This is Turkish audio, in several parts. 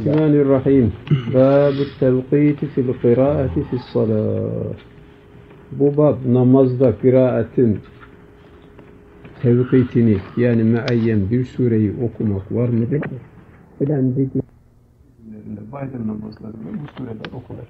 Bismillahirrahmanirrahim. Bâb-ı tevkîti fil kırâeti fissalâh. Bu bab namazda kıraatin tevkitini yani müeyyen bir sureyi okumak var mıdır? Bilendik. Bayram namazlarında bu sureler okunur.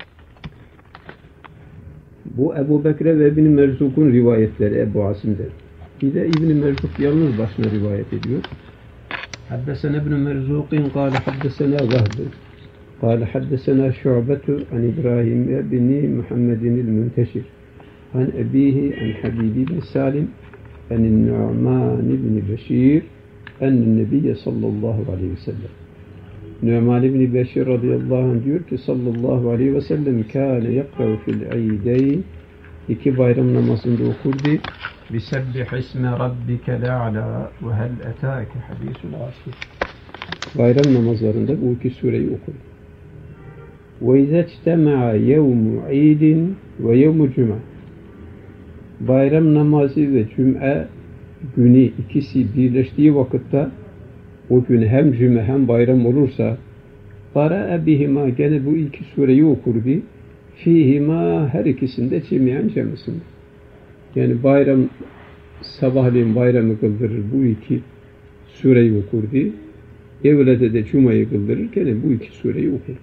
Bu Ebu Bekre ve İbn-i Merzuk'un rivayetleri Ebu Asim'de. Bir de İbn-i Merzuk yalnız başına rivayet ediyor. حدثنا ابن مرزوق قال حدثنا وهب قال حدثنا شعبة عن إبراهيم بن محمد المنتشر عن أبيه عن حبيب بن سالم عن النعمان بن بشير أن النبي صلى الله عليه وسلم Nu'man ibn Beşir radıyallahu anh diyor ki sallallahu aleyhi ve sellem kâne yakra'u fil eydeyn iki bayram namazında okurdu. Bisebbih isme rabbike le'ala ve hel etâke hadîsul âsir. Bayram namazlarında bu iki sureyi okur. Ve izeçtema'a yevmu idin ve yevmu cuma. Bayram namazı ve cuma günü ikisi birleştiği vakitte o gün hem cuma hem bayram olursa qara'a bihima gene bu iki sureyi okurdu. Fihima her ikisinde cemiyen cemisinde. Yani bayram sabahleyin bayramı kıldırır bu iki sureyi okurdu. Evlede de cumayı kıldırırken bu iki sureyi okurdu.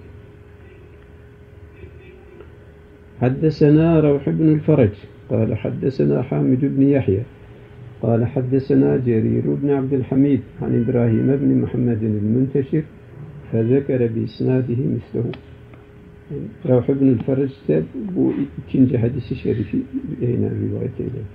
Haddesena Ravh ibn el-Farac قال حدثنا حامد بن يحيى قال حدثنا جرير بن عبد الحميد عن إبراهيم بن محمد المنتشر فذكر بإسناده مثله. Ravh ibn el-Farac de bu ikinci hadisi şerifi yine rivayet ediyor.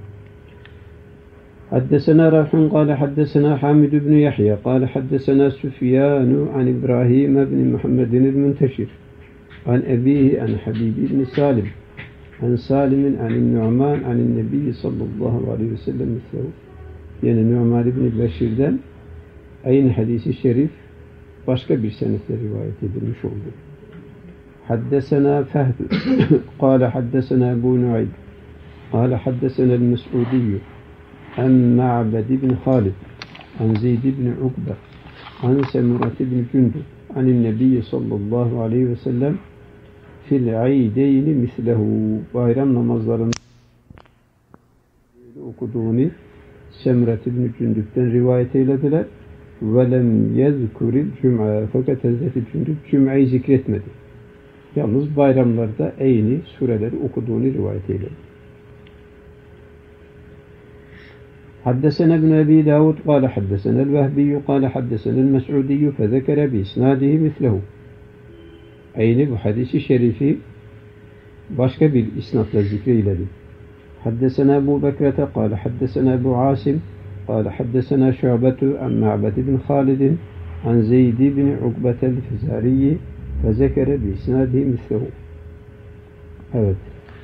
حدثنا روح قال حدثنا حامد بن يحيى قال حدثنا سفيان عن إبراهيم بن محمد المنتشر عن أبيه عن حبيب بن سالم عن سالم عن النعمان عن النبي صلى الله عليه وسلم مثله. Yani Nu'man ibn Beşir'den aynı hadisi şerif başka bir senetle rivayet edilmiş oldu. حدثنا فهد قال حدثنا أبو نعيم قال حدثنا المسعودي عن معبد بن خالد عن زيد بن عقبة عن سمرة بن جندب عن النبي صلى الله عليه وسلم في العيدين مثله. Bayram namazlarında okuduğunu Semret ibn Cündüb'den rivayet eylediler. وَلَمْ يَذْكُرِ الْجُمْعَةِ Fakat Hazreti Cündüb Cuma'yı zikretmedi. Yalnız bayramlarda aynı sureleri okuduğunu rivayet eyledi. حدثنا ابن أبي داود قال حدثنا الوهبي قال حدثنا المسعودي فذكر بإسناده مثله. Aynı bu hadisi şerifi başka bir isnatla zikreyledi. حدثنا أبو بكرة قال حدثنا أبو عاصم قال حدثنا شعبة عن معبد بن خالد عن زيد بن عقبة الفزاري فذكر بإسناده مثله. Evet.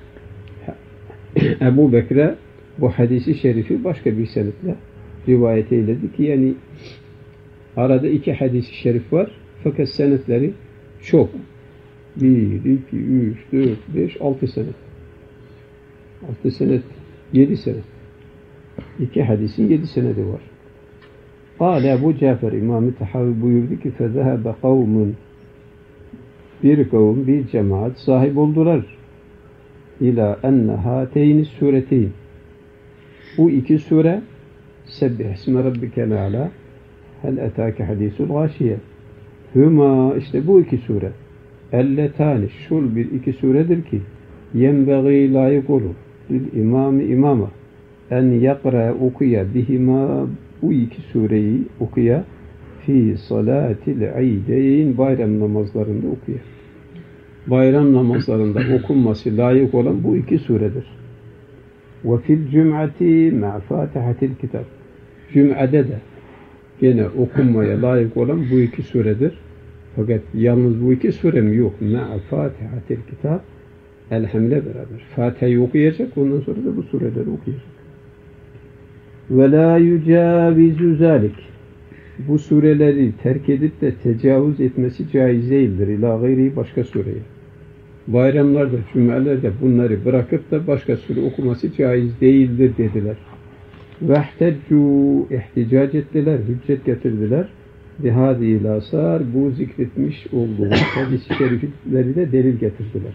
Ebu Bekre bu hadisi şerifi başka bir senetle rivayet eyledi ki yani arada iki hadisi şerif var fakat senetleri çok. 1, 2, 3, 4, 5, 6 senet. 6 senet, 7 senet. İki hadisin 7 senedi var. Kâle Ebu Cafer İmam-ı Tahavi buyurdu ki فَذَهَبَ قَوْمٌ bir kavim, bir cemaat sahip oldular. İlâ enne hâteyni sureteyn. Bu iki sure Sebbih isme rabbike le'alâ hel etâke hadîsul gâşiye. Hüma işte bu iki sure. Elletâni şul bir iki suredir ki yenbeğî layık olur. Lil imâmi imama en yakra okuya bihima bu iki sureyi okuya fi salatil eydeyn bayram namazlarında okuyor. Bayram namazlarında okunması layık olan bu iki suredir. Ve fil cum'ati ma fatihatil kitab. Cum'ade de gene okunmaya layık olan bu iki suredir. Fakat yalnız bu iki sure mi yok? Ma fatihatil kitab elhamle beraber. Fatiha'yı okuyacak ondan sonra da bu sureleri okuyacak. Ve la yucavizu zalik. Bu sureleri terk edip de tecavüz etmesi caiz değildir. İlâ gayri başka sureye. Bayramlarda, cümelerde bunları bırakıp da başka sure okuması caiz değildir dediler. Vehteccu ihticac ettiler, hüccet getirdiler. Bihâdî lâsâr, bu zikretmiş olduğu hadis-i şerifleri de delil getirdiler.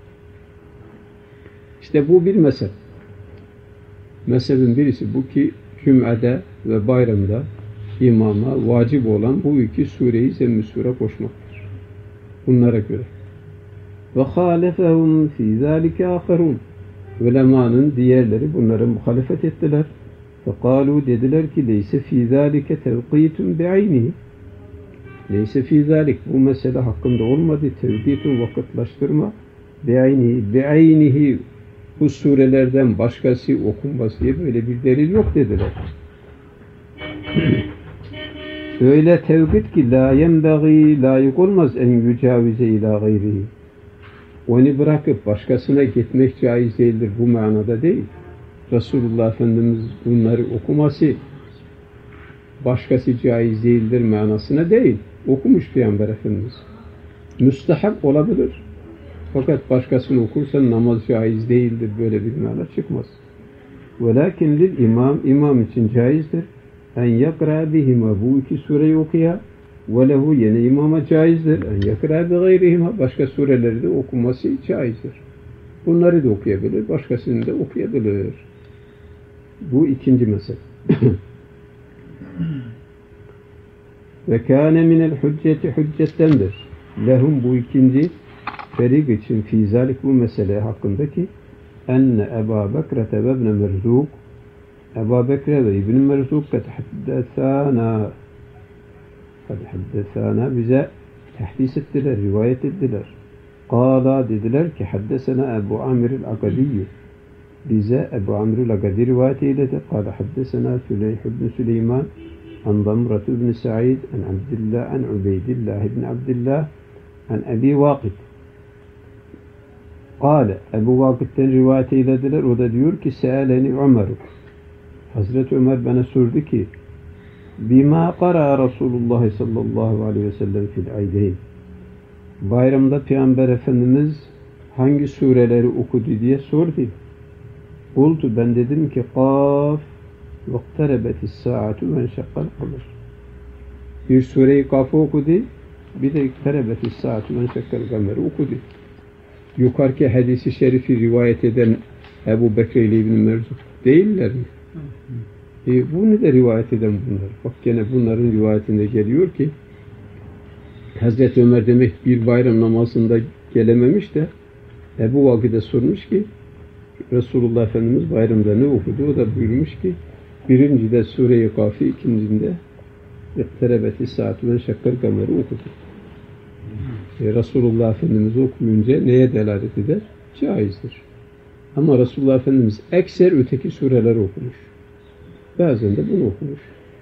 İşte bu bir mezhep. Mezhebin birisi bu ki Cum'ada ve bayramda imama vacip olan bu iki sureyi Zemm-i Sure koşmaktır. Bunlara göre. Ve hâlefehum fî zâlike âkharûn. Ulemanın diğerleri bunlara muhalefet ettiler. Fekâlû dediler ki leyse fî zâlike tevkîtun bi'aynihi. Leyse fî zâlik, bu mesele hakkında olmadı. Tevkîtun, vakıtlaştırma. Bi'aynihi, bu surelerden başkası okunması diye böyle bir delil yok dediler. Öyle tevkit ki la yenbagî, layık olmaz en yücavize ilâ gayrihi. Onu bırakıp başkasına gitmek caiz değildir, bu manada değil. Resulullah Efendimiz bunları okuması başkası caiz değildir manasına değil. Okumuş Peygamber Efendimiz. Müstehap olabilir. Fakat başkasını okursan namaz caiz değildir. Böyle bir mana çıkmaz. Velakin lil imam için caizdir. En yakra bihima, bu iki sureyi okuya. Ve lehu, yine imama caizdir. En yakra bi gayrihima, başka sureleri de okuması caizdir. Bunları da okuyabilir, başkasını da okuyabilir. Bu ikinci mesele. Ve kâne minel hücceti, hüccettendir. Lehum, bu ikinci ferik için fîzalik, bu mesele hakkındaki enne Ebu Bekrete ve İbn Merzuk, Ebu Bekre ve İbn Merzuk kad haddesana bize tehdis ettiler, rivayet ettiler. Kâla, dediler ki haddesena Ebu Amir'il Agadiyyü, bize Ebu Amir'il Agadi rivayet eyledi. Kâla haddesena Süleyh ibn Süleyman an Damrat ibn Sa'id an Abdillah an Ubeydillah ibn Abdillah an Ebi Vakid. Kâle, Ebu Vakid'den rivayet eylediler. O da diyor ki se'eleni Ömer. Hazreti Ömer bana sordu ki bima qara Resulullah sallallahu aleyhi ve sellem fil aydeyn. Bayramda Peygamber Efendimiz hangi sureleri okudu diye sordu. Kultu, ben dedim ki Kaf ve ikterebetis saatu ve enşakkal kamer. Bir sureyi Kaf'ı okudu, bir de ikterebetis saatu ve enşakkal kamer'i okudu. Yukarıki hadisi şerifi rivayet eden Ebu Bekre ile İbn Merzuk değiller mi? Bunu da rivayet eden bunlar. Bak gene bunların rivayetinde geliyor ki Hazreti Ömer demek bir bayram namazında gelememiş de Ebu Vakid'e sormuş ki Resulullah Efendimiz bayramda ne okudu? O da buyurmuş ki birincide Sure-i Kafi, ikincinde İkterebeti saatü ve şakkar kameri okudu. Resulullah Efendimiz okuyunca neye delalet eder? Caizdir. Ama Resulullah Efendimiz ekser öteki sureleri okumuş. Bazen de bunu okumuş.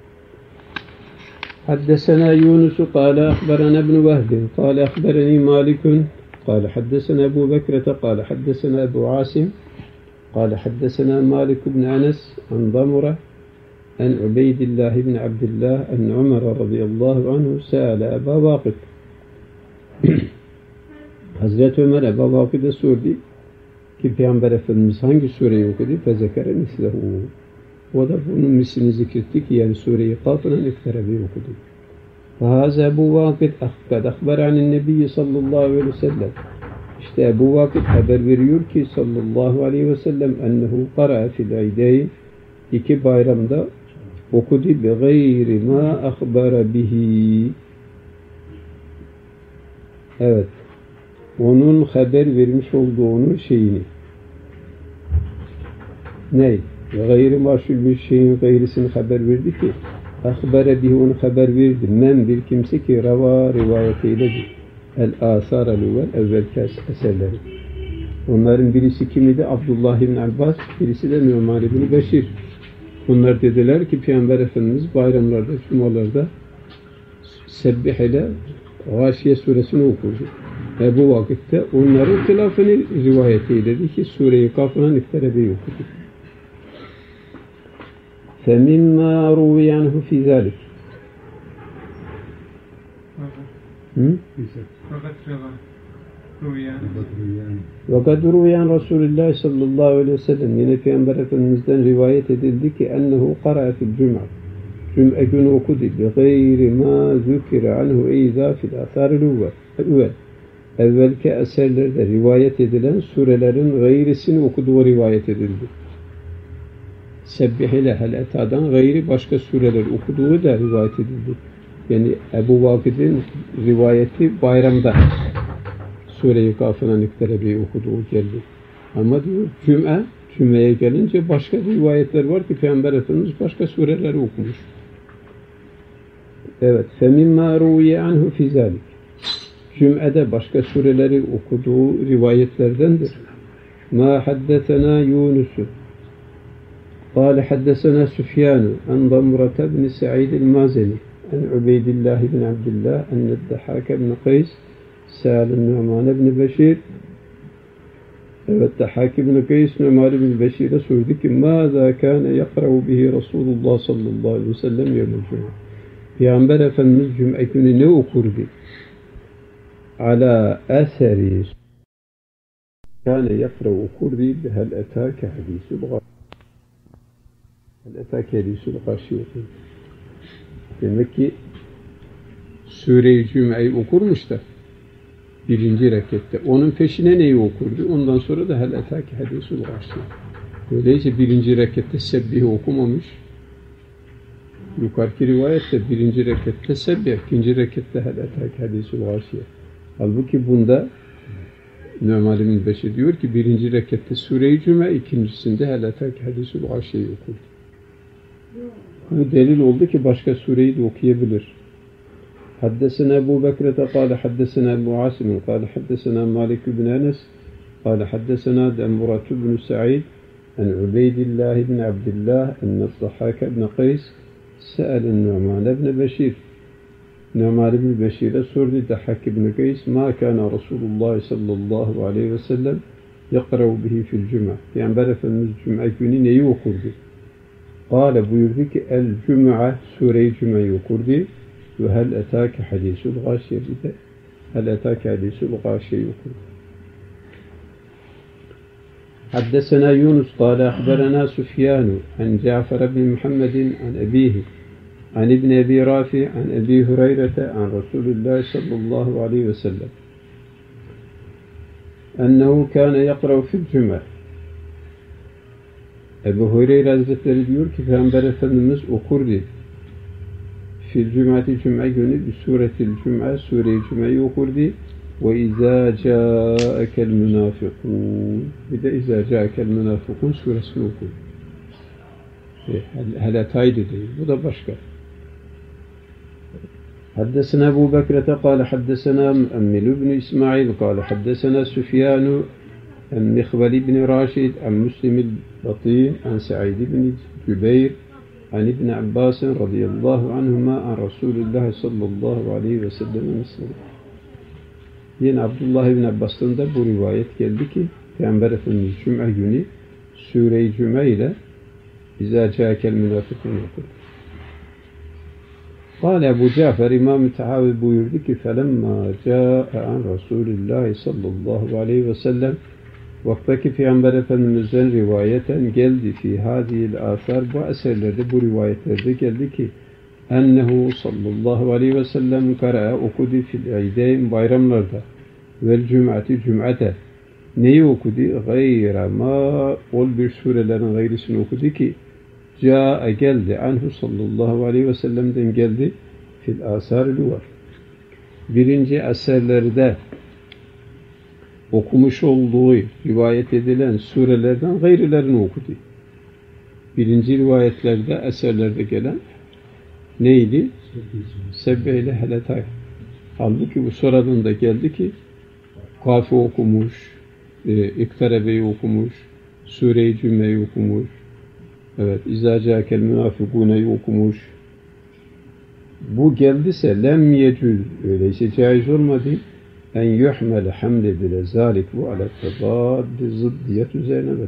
Haddesena Yunus kâle akberana ibn Vehbi kâle akberani Malikun kâle haddesena Ebu Bekrete kâle haddesena Ebu Asim kâle haddesena Malik ibn Anas an Damura an Ubeydillah ibn Abdillah an Ömer radıyallahu anhu se'ale Ebu Vakid. Hazreti Ömer Ebu Vakid'e sordu ki Peygamber Efendimiz hangi sureyi okudu? Fezekere mislehu. O da bunun mislini zikretti ki yani Sure-i Kaf'ın ikterebi okudu. Fâze Ebu Vakid kad akber anin Nebi sallallahu aleyhi ve sellem. İşte Ebu Vakid haber veriyor ki sallallahu aleyhi ve sellem ennehu qara'a fil aydeyn, iki bayramda okudu bi gayri ma akhbara bihi. Evet. Onun haber vermiş olduğunu şeyini. Ney? Gayri maşul bir şeyin gayrisini haber verdi ki akhbara bihi, onu haber verdi. Men, bir kimse ki rava rivayet eyledi. El-asar evvelki eserleri. Onların birisi kimidi? Abdullah ibn Abbas, birisi de Numan ibn Beşir. Bunlar dediler ki Peygamber Efendimiz bayramlarda, cumalarda Sebbih ile Gâşiye suresini okurdu. Bu vakitte onların hilafını rivayet eyledi ki Sure-i Kaf'ın ikterebeyi okudu. فَمِمَّا رُوِيَ عَنْهُ فِي ذَلِكِ وَقَدْ رُوِيَ عَنْ رَسُولِ اللّٰهِ sallallahu aleyhi ve sellem, yine Peygamber Efendimiz'den rivayet edildi ki ennehu qara'a fil cum'a, Cüm'e günü okudu. Gayri ma zükire anhu eyza fil atharil evvel. Evvelki eserlerde rivayet edilen surelerin gayrisini okuduğu rivayet edildi. Sebbih ile hel etadan gayri başka sureler okuduğu da rivayet edildi. Yani Ebu Vakid'in rivayeti bayramda Sure-i Gafir'e Nikterebe'yi okuduğu geldi. Ama diyor Cüm'eye gelince başka rivayetler var ki Peygamber Efendimiz başka sureleri okumuş. Evet. فَمِمَّا رُوِيَ عَنْهُ فِي ذَلِكِ Cüm'ede başka sureleri okuduğu rivayetlerdendir. مَا حَدَّثَنَا يُونُسُ قال حدثنا سفيان عن ضمرة بن سعيد المازني عن عبيد الله بن عبد الله أن الضحاك بن قيس سأل النعمان بن بشير والضحاك بن قيس نعمان بن بشير sordu ki ماذا كان يقرأ به رسول الله صلى الله عليه وسلم يوم الجمعة Peygamber Efendimiz Cuma günü ne okurdu? Ala eseri kâne yakra okurdu hel etâke hadîsül karşı okurdu. Demek ki Sure-i Cuma'yı okurmuş da birinci rekatte. Onun peşine neyi okurdu? Ondan sonra da hel etâke hadîsül karşı. Öyleyse birinci rekatte Sebbih'i okumamış. Yukarıki rivayette birinci rekatte Sebbih, ikinci rekatte hel etâke hadîsül karşı. Halbuki bunda Nu'man bin Beşir diyor ki birinci rekatte Sure-i Cuma, ikincisinde hel etâke hadîsül karşı'yı okurdu. Bu delil oldu ki başka sureyi de okuyabilir. Haddesena Ebu Bekrete kâle haddesena Ebu Asim'in kâle haddesena Malik bin Enes kâle haddesena Demuratu bin Sa'id en Ubeydillah bin Abdillah enne Dhahhak bin Qays se'elen Nu'man bin Beşir. Nu'man bin Beşir'e sordu Dhahhak bin Qays ma kana Resulullah sallallahu aleyhi ve sellem yakra'u bihi fil cuma. Peygamber Efendimiz Cuma günü neyi okurdu? Kâle buyurdu ki el-Cum'a Sure-i Cuma'yı okurdu ve hel etâke hadîsül gâşiye bir de hel etâke hadîsül gâşiye'yi okurdu. Haddesena Yunus kâle ahberena Süfyânu an Cafer bin Muhammedin an ebîhi an İbn Ebi Rafi an Ebi Hureyre'te an Resulullah sallallahu aleyhi ve sellem ennehu kâne yakra'u fil Cum'a. Ebu Hureyre Hazretleri diyor ki Peygamber Efendimiz okurdu. Fil Cum'ati Cum'a günü bir suretil Cum'a, Sure-i Cuma'yı okurdu. Ve izâ câekel münâfikûn. Bir de izâ câekel münâfikûn suresini okurdu. Heletaydı değil. Bu da başka. Haddesena Ebu Bekrete kâle haddesena Mü'emmil ibn İsmail kâle haddesena Süfyânu المخبل بن راشد عن مسلم البطين عن سعيد بن جبير عن ابن عباس رضي الله عنهما عن رسول الله صلى الله عليه وسلم مثله. Yine Abdullah ibn Abbas'tan da bu rivayet geldi ki Peygamber Efendimiz Cuma günü Sure-i Cuma ile İzâ câekel münâfikûn okurdu. Kâle Ebu Cafer İmam-ı Tahavi buyurdu ki فَلَمَّا جَاءَ عَنْ رَسُولِ اللّٰهِ sallallahu aleyhi ve sellem vaktaki Peygamber Efendimiz'den rivayeten geldi fi hadihil asar bu eserlerde bu rivayetlerde geldi ki ennehu sallallahu aleyhi ve sellem kara'a okudu fil eydeyn bayramlarda vel cum'ati cum'ate neyi okudu? Gayra ma ol bir surelerin gayrisini okudu ki ca'a geldi anhu sallallahu aleyhi ve sellem'den geldi fil asar-ı var. Birinci eserlerde okumuş olduğu rivayet edilen surelerden gayrilerini okudu. Birinci rivayetlerde, eserlerde gelen neydi? Sebbe ile heletay. Halbuki bu sonradan da geldi ki Kafi okumuş, İkterebe'yi okumuş, Sure-i Cümme'yi okumuş, evet, İzâ câekel münâfikûne'yi okumuş. Bu geldiyse lem yecüz, öyleyse caiz olmadı. En yuhmel hamledile zalik bu ala tedaddi zıddiyet üzerine ve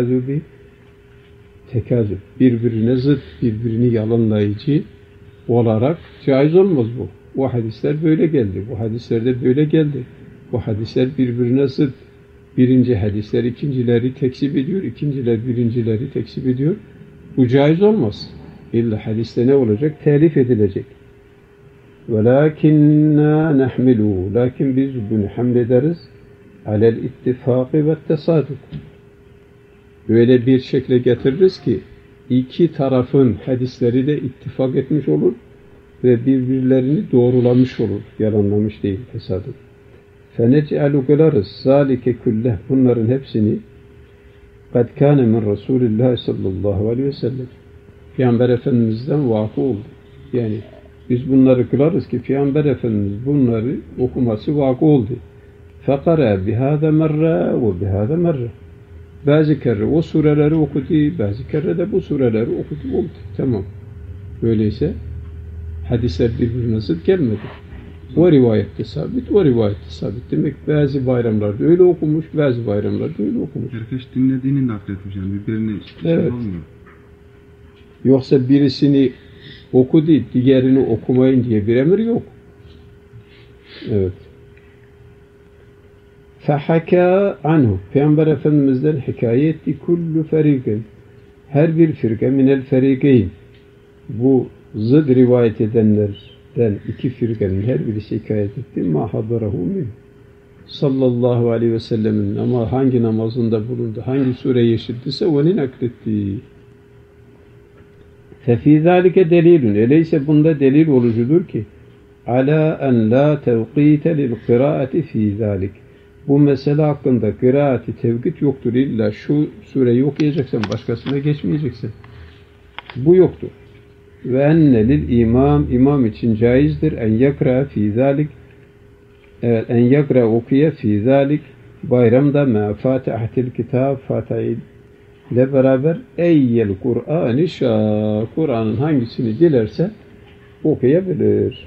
tekazüb birbirine zıt, birbirini yalanlayıcı olarak caiz olmaz bu. Bu hadisler böyle geldi. Bu hadislerde böyle geldi. Bu hadisler birbirine zıt. Birinci hadisler ikincileri tekzip ediyor. İkinciler birincileri tekzip ediyor. Bu caiz olmaz. İlla hadiste ne olacak? Telif edilecek. وَلَاكِنَّا نَحْمِلُهُ Lakin biz bunu hamlederiz. عَلَى الْاِتِّفَاقِ وَالتَّصَادُقِ Böyle bir şekle getiririz ki iki tarafın hadisleri de ittifak etmiş olur ve birbirlerini doğrulamış olur. Yalanlamış değil, tesadüf. فَنَجْعَلُ kılarız ذَٰلِكَ كُلَّهِ Bunların hepsini قَدْ كَانَ مِنْ رَسُولِ اللّٰهِ sallallahu aleyhi ve sellem Peygamber Efendimiz'den vakı oldu. Yani biz bunları kılarız ki Peygamber Efendimiz bunları okuması vakı oldu. فَقَرَى بِهَذَا مَرَّةً وَبِهَذَا مَرَّةً Bazı kere o sureleri okudu, bazı kere de bu sureleri okudu. Oldu. Tamam. Öyleyse hadisler birbirine zıt gelmedi. O rivayette sabit, o rivayette sabit. Demek bazı bayramlarda öyle okumuş, bazı bayramlarda öyle okumuş. Herkes dinlediğini nakletmiş yani birbirine evet. Olmuyor. Yoksa birisini okudu, diğerini okumayın diye bir emir yok. Evet. فَحَكَى عَنْهُ Peygamber Efendimiz'den hikaye etti. كُلُّ فَرِيقٍ Her bir firke minel ferigeyn bu zıd rivayet edenlerden iki firkenin her birisi hikayet etti. مَا حَضَرَهُ مِنْ sallallahu aleyhi ve sellemin ama hangi namazında bulundu, hangi sureyi işittiyse onu nakletti. فَفِي ذَٰلِكَ دَلِيلٌ Öyleyse bunda delil olucudur ki عَلَى أَنْ لَا تَوْقِيتَ لِلْقِرَاءَةِ فِي ذَٰلِكَ Bu mesele hakkında kıraati tevkit yoktur. İlla şu sureyi okuyacaksan başkasına geçmeyeceksin. Bu yoktur. Ve enne lil imam için caizdir en yakra fi zalik en yakra okuya fi zalik bayramda ma fatihatil kitab Fatiha ile beraber eyyel Kur'an-ı şâ Kur'an'ın hangisini dilerse okuyabilir.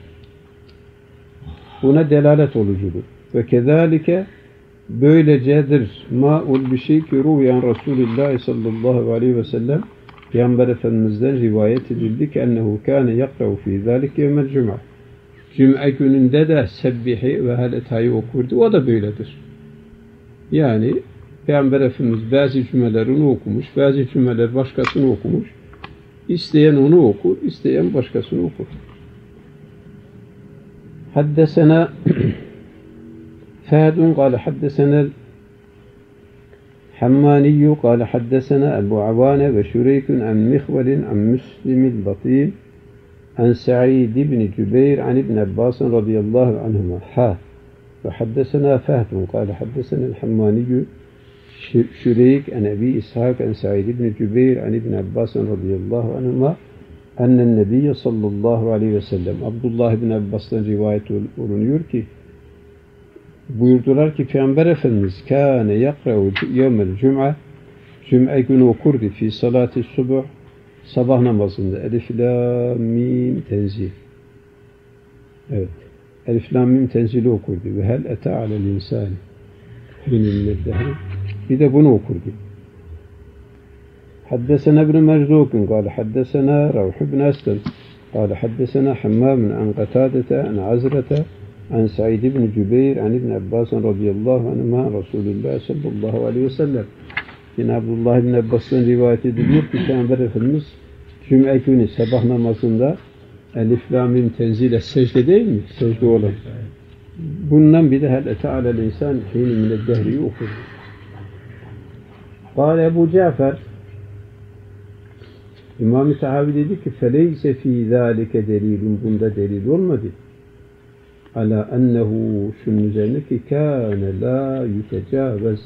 Buna delalet olucudur. Ve kezalike böylecedir ma'ul bir şey ki ruhyan Resulullah sallallahu aleyhi ve sellem Peygamber Efendimiz'den rivayet edildi ki ennehu kâne yakra'u fî zâlik yevmel cuma. Cuma gününde de sebbihi ve haletayı okurdu. O da böyledir. Yani Peygamber Efendimiz bazı cümlelerini okumuş, bazı cümleler başkasını okumuş. İsteyen onu okur, isteyen başkasını okur. Haddesena فهد قال حدثنا الحماني قال حدثنا أبو عوانة وشريك عن مخول عن مسلم البطين عن سعيد بن جبير عن ابن عباس رضي الله عنهما وحدثنا فهد قال حدثنا الحماني شريك عن أبي إسحاق عن سعيد بن جبير عن ابن عباس رضي الله عنهما أن النبي صلى الله عليه وسلم Abdullah ibn Abbas'tan rivayet olunuyor ki buyurdular ki Peygamber Efendimiz kâne yakra'u yevmel cum'a Cum'a günü okurdu fi salati subuh sabah namazında elif lam mim tenzil. Evet. Elif lam mim tenzili okurdu. Ve hel ete alel insani bir de bunu okurdu. حدثنا ابن مرزوق قال حدثنا روح بن أسلم قال حدثنا حمام عن قتادة عن عزرة عن سعيد بن جبير عن ابن عباس رضي الله عنهما رسول الله صلى الله عليه وسلم Yine Abdullah ibn Abbas'tan rivayet ediliyor ki Peygamber Efendimiz Cuma günü sabah namazında Elif Lam Mim tenzile secde değil mi? Secde olan. Bundan bir de hel ete alel insan hîni mined dehriyi okur. Kâle Ebu Cafer İmam-ı Tahavi dedi ki feleyse fî zâlike delilun bunda delil olmadı. Ala ennehu şunun üzerine ki kâne lâ yütecâvez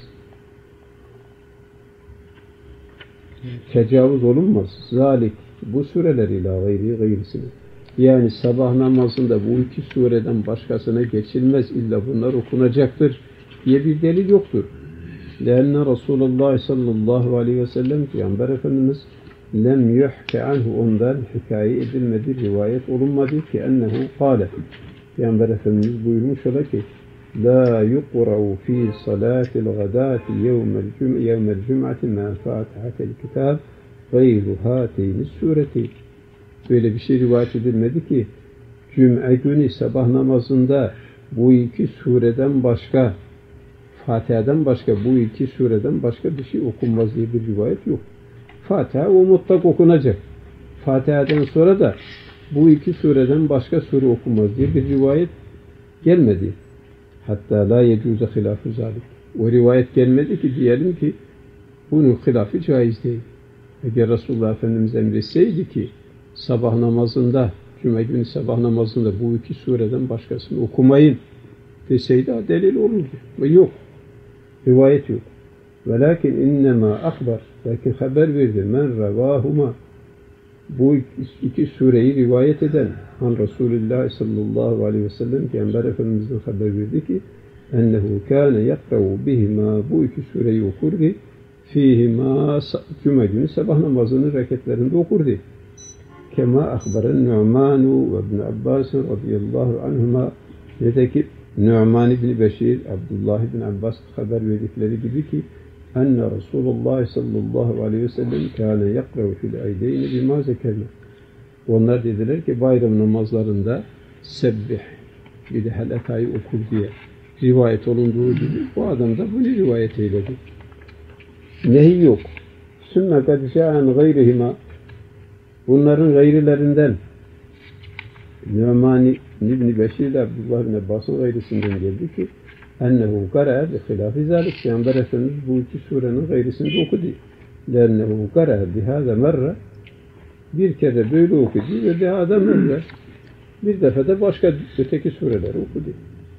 tecavüz olunmaz. Zalik bu sureler ila gayrisine. Yani sabah namazında bu iki sureden başkasına geçilmez. İlla bunlar okunacaktır diye bir delil yoktur. Lenne Resulullah sallallahu aleyhi ve sellem Peygamber Efendimiz lem yuhke anhu ondan hikaye edilmedi, rivayet olunmadı ki ennehu kâle. Peygamber Efendimiz buyurmuş ola ki la yuqra'u fi salatil gadati yevmel cum'ati ma fatihatel kitab gayru hateyni sureti. Böyle bir şey rivayet edilmedi ki Cuma günü sabah namazında bu iki sureden başka Fatiha'dan başka bu iki sureden başka bir şey okunmaz diye bir rivayet yok. Fatiha o mutlak okunacak. Fatiha'dan sonra da bu iki sureden başka sure okumaz diye bir rivayet gelmedi. Hatta la yecuze hilafı zalik. O rivayet gelmedi ki diyelim ki bunun hilafı caiz değil. Eğer Resulullah Efendimiz emretseydi ki sabah namazında, Cuma günü sabah namazında bu iki sureden başkasını okumayın deseydi delil olurdu. Yok. Rivayet yok. Velakin innema akbar. Lakin haber verdi. Men revahuma. Bu iki sureyi rivayet eden Han Resulullah sallallahu aleyhi ve sellem Peygamber Efendimiz'den haber verdi ki ennehu kâne yakravu bihima, bu iki sureyi okurdu. Fihima, Cuma günü sabah namazının reketlerinde okurdu. Kema akbaren Nu'manu ve İbn Abbas radıyallahu anhuma, nedeki Nu'man ibn Beşir, Abdullah ibn Abbas haber verdikleri gibi ki enne Resulullah sallallahu aleyhi ve sellem kâne yakravu fil aydeyni bima zekerna. Onlar dediler ki bayram namazlarında sebbih bir de helakayı okur diye rivayet olunduğu gibi bu adam da bunu rivayet eyledi. Nehi yok. Sümme kad şa'an gayrihima, bunların gayrılerinden Nu'man ibn Beşir ile Abdullah ibn Abbas'ın gayrısından geldi ki ennehu kara'a bi hilâfi zâlik. Peygamber Efendimiz bu iki surenin gayrısını okudu. Lennehu kara'a bihâze merre, bir kere böyle okudu ve bihâze merre, bir defa da başka öteki sureleri okudu.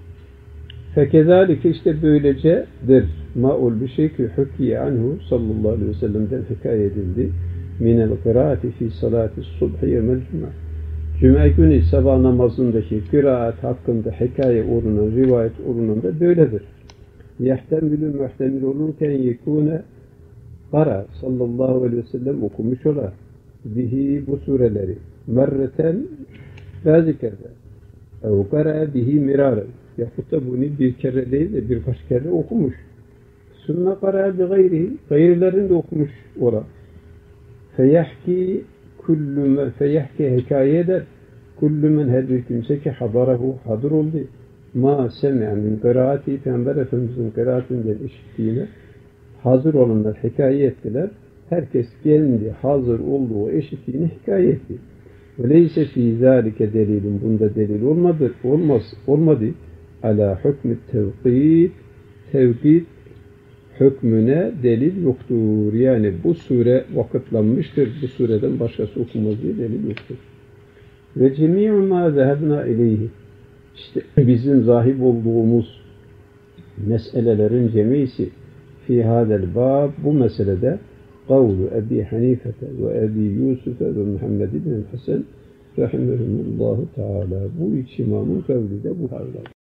Fekezalike, işte böylecedir. Ma'ul bir şey ki hükkiye anhu sallallahu aleyhi ve sellem'den hikaye edildi. Minel kıraati fi salati subhi yevmel cuma. Cuma günü sabah namazındaki kıraat hakkında hikaye olunan, rivayet olunan da böyledir. Yahtemilü muhtemil olurken yekûne kara sallallahu aleyhi ve sellem okumuş ola bihi bu sureleri merreten bazı kere ev kara bihi miraren, yahut da bunu bir kere değil de birkaç kere okumuş. Sümme kara bi gayrihi, gayrılarını da okumuş ola. Feyahki hikaye eder. Kullu men, her bir kimse ki hadarahu, hadır oldu. Ma semi'a min kıraati, Peygamber Efendimiz'in kıraatinden işittiğine hazır olanlar hikaye ettiler. Herkes kendi hazır olduğu eşitliğini hikaye etti. Öyleyse fî zâlike delilin, bunda delil olmadı. Alâ hükmü tevkid hükmüne delil yoktur. Yani bu sure vakıtlanmıştır. Bu sureden başkası okunmaz diye delil yoktur. Ve cemî'u mâ zehebnâ ileyhi. İşte bizim zahip olduğumuz meselelerin cemisi fî hâdel bâb, bu meselede kavlu Ebi Hanifete ve Ebi Yusuf ve Muhammed ibn Hasan rahimehumullahu teâlâ. Bu üç imamın kavli de bu halde.